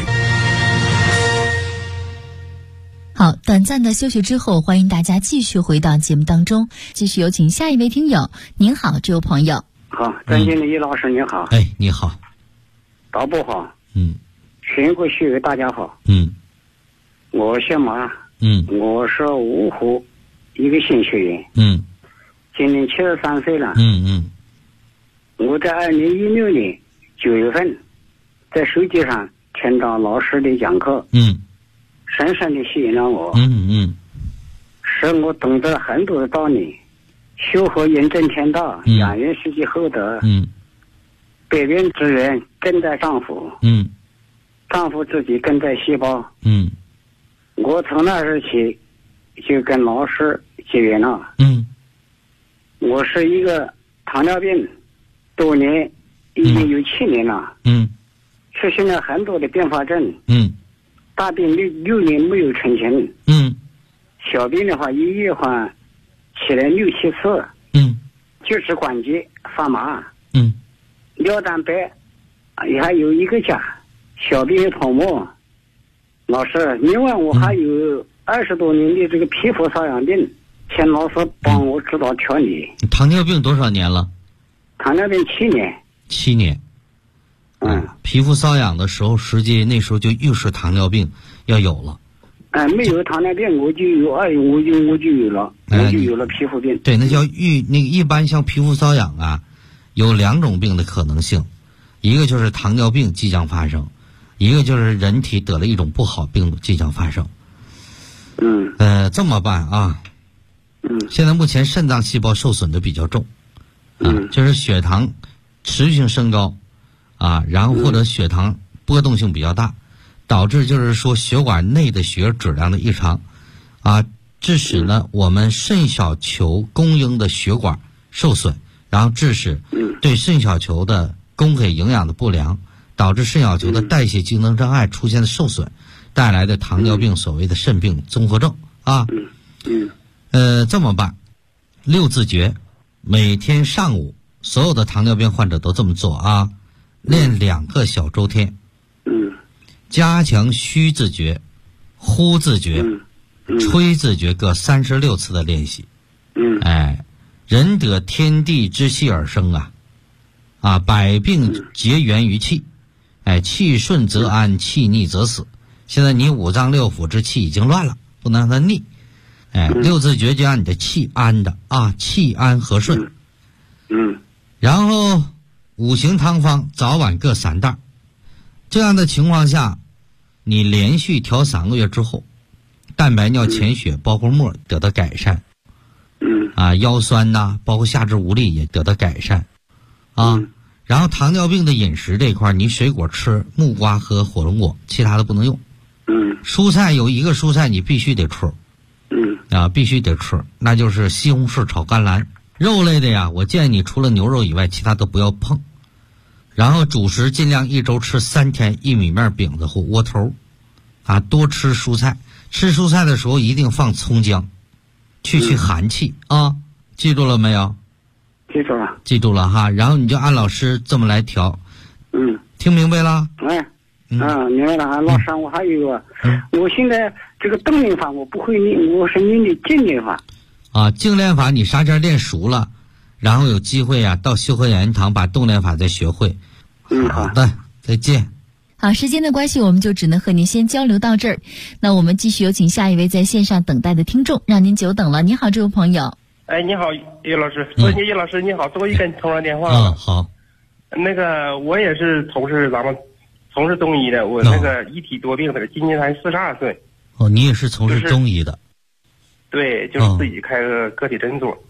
好，短暂的休息之后，欢迎大家继续回到节目当中，继续有请下一位听友。您好，这位朋友。 好，张经理老师您好。 你好。 导播好。全国学友大家好。我姓马。我是芜湖一个新学员。今年73岁了。我在2016年9月份在手机上听到老师的讲课。深深的吸引了我，使我懂得很多的道理，修和人正天道，养元实际厚德，百源之源根在脏腑，脏腑自己根在细胞，我从那时起就跟老师结缘了，我是一个糖尿病，多年已经有7年了，出现了很多的并发症，大病6年没有成型，小病的话一月换起来6、7次，就是关节发麻，尿蛋白也还有1个加，小病有泡沫。老师，另外我还有20多年的这个皮肤瘙痒病，请老师帮我指导调理。 糖尿病多少年了？ 糖尿病7年。 7年。皮肤瘙痒的时候，实际那时候就预示糖尿病要有了。 没有糖尿病我就有我就有了，我就有了皮肤病。 对，那叫一般像皮肤瘙痒啊，有2种病的可能性，一个就是糖尿病即将发生，一个就是人体得了一种不好病即将发生。这么办啊？现在目前肾脏细胞受损的比较重，就是血糖持续性升高。然后或者血糖波动性比较大，导致就是说血管内的血质量的异常，致使呢我们肾小球供应的血管受损，然后致使对肾小球的供给营养的不良，导致肾小球的代谢机能障碍出现的受损，带来的糖尿病所谓的肾病综合症这么办，6字诀，每天上午所有的糖尿病患者都这么做练2个小周天，加强虚字诀、呼字诀、吹字诀各36次的练习。人得天地之气而生百病皆源于气，气顺则安，气逆则死。现在你五脏六腑之气已经乱了，不能让它逆。6字诀就让你的气安的气安和顺。然后5行汤方早晚各3袋，这样的情况下，你连续调3个月之后，蛋白尿潜血包括沫得到改善，腰酸包括下肢无力也得到改善，然后糖尿病的饮食这一块，你水果吃木瓜和火龙果，其他的不能用。蔬菜有一个蔬菜你必须得吃，必须得吃，那就是西红柿炒甘蓝。肉类的呀，我建议你除了牛肉以外，其他都不要碰。然后主食尽量1周吃3天薏米面饼子或窝头，多吃蔬菜。吃蔬菜的时候一定放葱姜，去寒气记住了没有？记住了哈。然后你就按老师这么来调。听明白了？ 明白了。老师，我还有一个，我现在这个动练法我不会练，我是练的静练法。 静练法你啥前练熟了， 然后有机会啊到修和养颜堂把动练法再学会。好的，再见。 好，时间的关系，我们就只能和您先交流到这儿。那我们继续有请下一位在线上等待的听众，让您久等了。你好，这位朋友。 哎，你好，叶老师，叶老师你好，终于跟你通上电话了。 好。 那个我也是从事中医的，我那个一体多病的，今年才42岁。 哦，你也是从事中医的？ 对，就是自己开个个体诊所。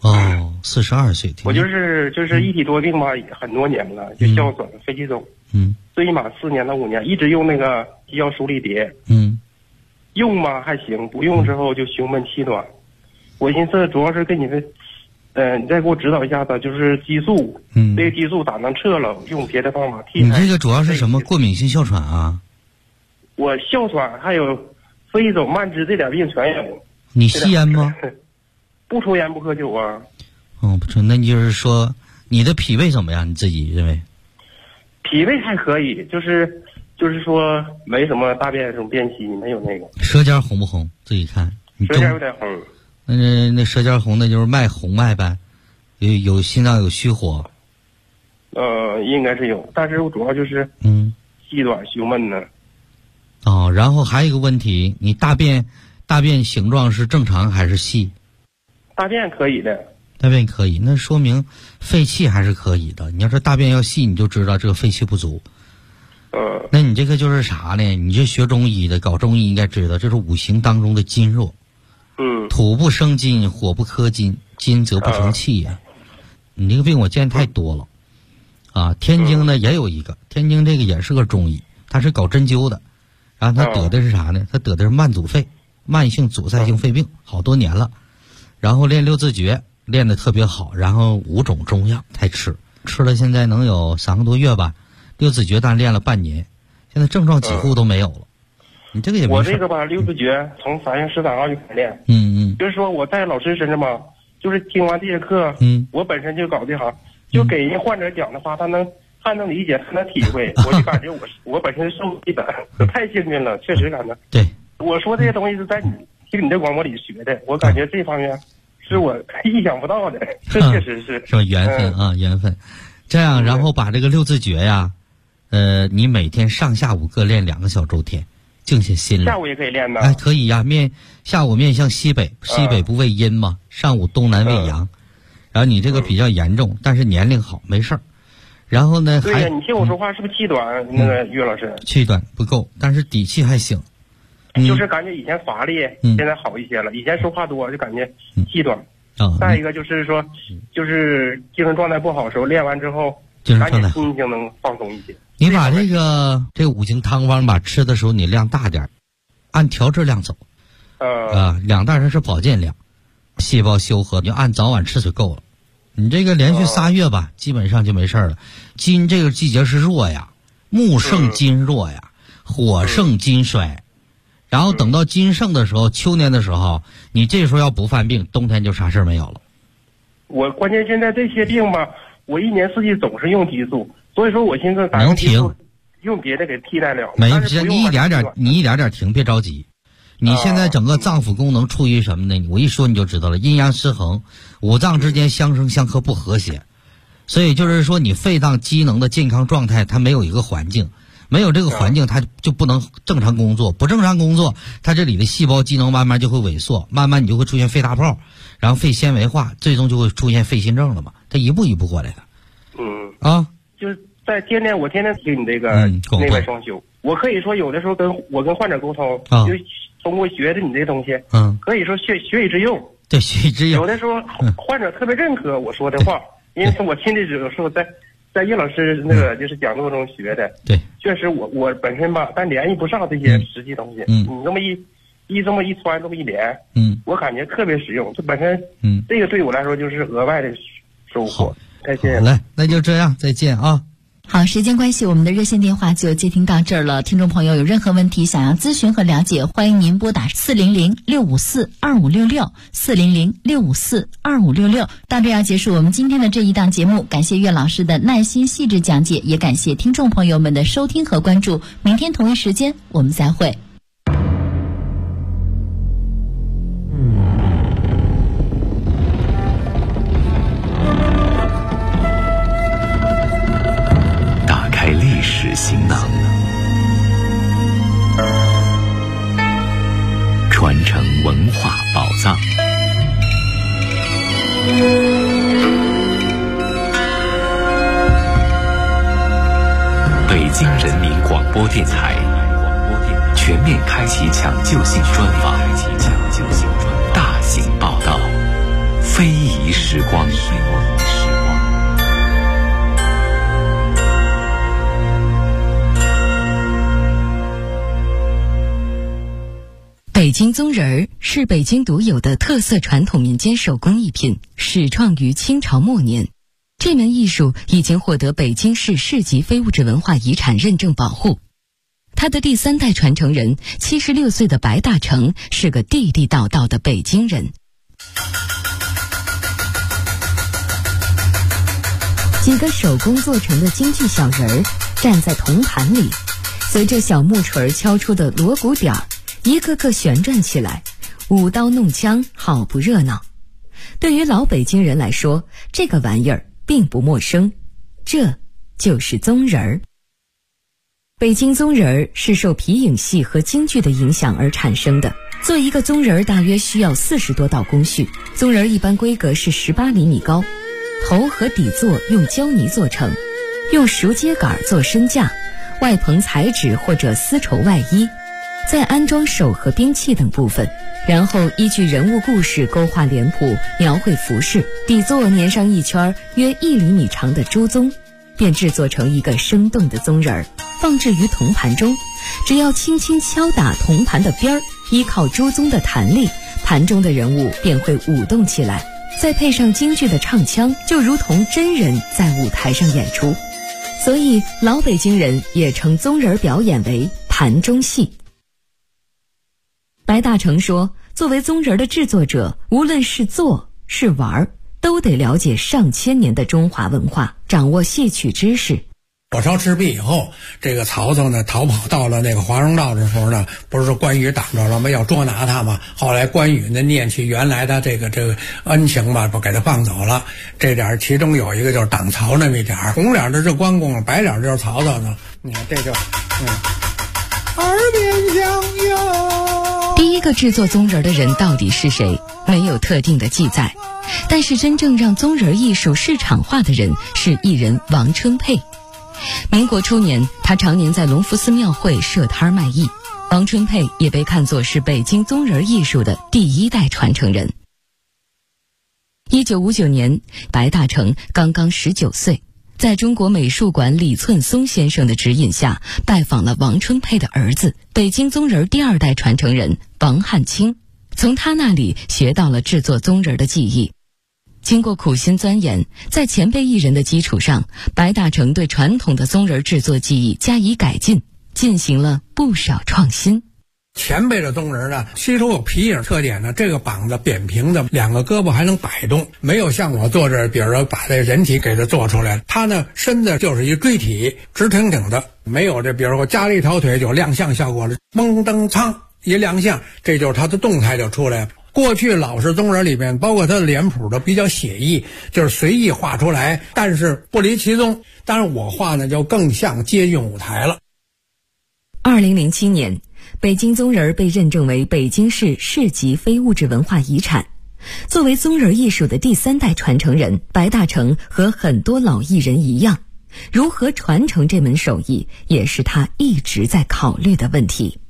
42岁。 我就是一体多病吧，很多年了，就哮喘、肺气肿。最起码4年到5年，一直用那个西药舒力蝶。用嘛还行，不用之后就胸闷气短。我寻思主要是跟你的，你再给我指导一下子，就是激素。这个激素咋能撤了？用别的方法替代。 你这个主要是什么过敏性哮喘啊？ 我哮喘还有肺气肿、慢支这点病全有。 你吸烟吗？ 不抽烟不喝酒啊。 不抽，那你就是说你的脾胃怎么样？你自己认为？ 脾胃还可以，就是说没什么大便什么便稀，没有那个。 舌尖红不红？自己看。 舌尖有点红。 那舌尖红的就是红脉呗，有心脏有虚火。 应该是有，但是我主要就是气短胸闷呢。 然后还有一个问题，你大便形状是正常还是细？ 大便可以的。 大便可以，那说明肺气还是可以的。你要是大便要细，你就知道这个肺气不足。那你这个就是啥呢？你这学中医的，搞中医应该知道，这是五行当中的金弱。土不生金，火不克金，金则不成气呀。你这个病我见太多了。天津呢也有一个，天津这个也是个中医，他是搞针灸的，然后他得的是啥呢？他得的是慢阻肺，慢性阻塞性肺病，好多年了。然后练六字诀练得特别好，然后5种中药才吃了，现在能有3个多月吧。六字诀但练了半年，现在症状几乎都没有了。你这个也没事。 我这个吧，六字诀从3月13号就开始练。就是说我在老师身上嘛，就是听完这节课，我本身就搞这行，就给人患者讲的话，他能理解，他能体会。我就感觉我本身受益的太幸运了，确实感觉。 对， 我说这些东西是在听你这广播里学的，我感觉这方面是我意想不到的，这确实是。 是吧？缘分缘分。这样，然后把这个六字诀呀，你每天上下午各练2个小周天，静下心来。 下午也可以练的。 可以呀，下午面向西北，西北不为阴嘛，上午东南为阳。然后你这个比较严重，但是年龄好，没事儿。然后呢， 对呀，你听我说话是不是气短？那个岳老师， 气短不够，但是底气还行。 就是感觉以前乏力，现在好一些了。以前说话多就感觉气短。再一个就是说，就是精神状态不好的时候，练完之后，感觉心情能放松一些。 你把这个五行汤方吧，吃的时候你量大点，按调制量走。2袋它是保健量，细胞修和你就按早晚吃就够了。你这个连续3月吧，基本上就没事了。金这个季节是弱呀，木盛金弱呀，火盛金衰。然后等到金盛的时候，秋年的时候，你这时候要不犯病，冬天就啥事没有了。 我关键现在这些病吧，我1年4季总是用激素，所以说我寻思能停， 用别的给替代了。 没，你一点点停，别着急。你现在整个脏腑功能处于什么呢？我一说你就知道了，阴阳失衡，五脏之间相生相克不和谐，所以就是说你肺脏机能的健康状态，它没有一个环境。没有这个环境，它就不能正常工作，不正常工作，它这里的细胞机能慢慢就会萎缩，慢慢你就会出现肺大泡，然后肺纤维化，最终就会出现肺心症了嘛。它一步一步过来的。 就是在我天天听你这个内外双修，我可以说有的时候跟患者沟通，就通过学的你这个东西，可以说学以致用。 对，学以致用。 有的时候患者特别认可我说的话，因为我亲自有时候在叶老师那个就是讲座中学的， 对， 确实我本身吧，但联系不上这些实际东西。你这么一穿，这么一连，我感觉特别实用。这本身，这个对我来说就是额外的收获。太谢谢了。 好嘞，那就这样，再见啊。 好，时间关系，我们的热线电话就接听到这儿了。听众朋友有任何问题想要咨询和了解，欢迎您拨打400-654-2566 400-654-2566。到这要结束我们今天的这一档节目，感谢岳老师的耐心细致讲解，也感谢听众朋友们的收听和关注。明天同一时间我们再会。 北京人民广播电台全面开启抢救性专访，大型报道，非遗时光。 北京宗人儿是北京独有的特色传统民间手工艺品，始创于清朝末年。这门艺术已经获得北京市市级非物质文化遗产认证保护。他的第3代传承人76岁的白大成是个地地道道的北京人。几个手工做成的京剧小人儿站在铜盘里，随着小木锤敲出的锣鼓点儿，一个个旋转起来，舞刀弄枪，好不热闹。对于老北京人来说，这个玩意儿并不陌生，这就是宗人儿。北京宗人儿是受皮影戏和京剧的影响而产生的。做一个宗人儿大约需要40多道工序，宗人儿一般规格是18厘米高，头和底座用胶泥做成，用熟秸秆做身架，外棚彩纸或者丝绸外衣，再安装手和兵器等部分，然后依据人物故事勾画脸谱，描绘服饰，底座粘上一圈约1厘米长的朱宗，便制作成一个生动的宗人儿，放置于铜盘中。只要轻轻敲打铜盘的边儿，依靠朱宗的弹力，盘中的人物便会舞动起来，再配上京剧的唱腔，就如同真人在舞台上演出。所以老北京人也称宗人表演为盘中戏。白大成说，作为宗人的制作者，无论是做是玩，都得了解上千年的中华文化，掌握戏曲知识。 火烧赤壁以后，这个曹操呢逃跑到了那个华容道的时候呢，不是说关羽挡着了吗？要捉拿他嘛。后来关羽呢念起原来的这个恩情吧，不给他放走了。这点其中有一个就是挡曹那么一点，红脸的是关公，白脸就是曹操呢。你看这就耳边相拥。 第一个制作宗人的人到底是谁？没有特定的记载，但是真正让宗人艺术市场化的人是艺人王春佩。民国初年，他常年在隆福寺庙会设摊卖艺。王春佩也被看作是北京宗人艺术的第1代传承人。1959年，白大成刚刚19岁，在中国美术馆李寸松先生的指引下，拜访了王春佩的儿子，北京宗人第2代传承人王汉卿，从他那里学到了制作宗人的技艺。经过苦心钻研，在前辈艺人的基础上，白大成对传统的宗人制作技艺加以改进，进行了不少创新。 前辈的宗人呢，吸收有皮影特点呢，这个膀子扁平的，2个胳膊还能摆动，没有像我做这，比如说把这人体给它做出来，他呢身子就是一锥体，直挺挺的，没有这，比如说加了一条腿就亮相效果了，蒙登苍一亮相，这就是他的动态就出来了。过去老式宗人里面，包括他的脸谱都比较写意，就是随意画出来，但是不离其宗。当然我画呢就更像接近舞台了。 2007年，北京宗人被认证为北京市市级非物质文化遗产。作为宗人艺术的第3代传承人，白大成和很多老艺人一样，如何传承这门手艺，也是他一直在考虑的问题。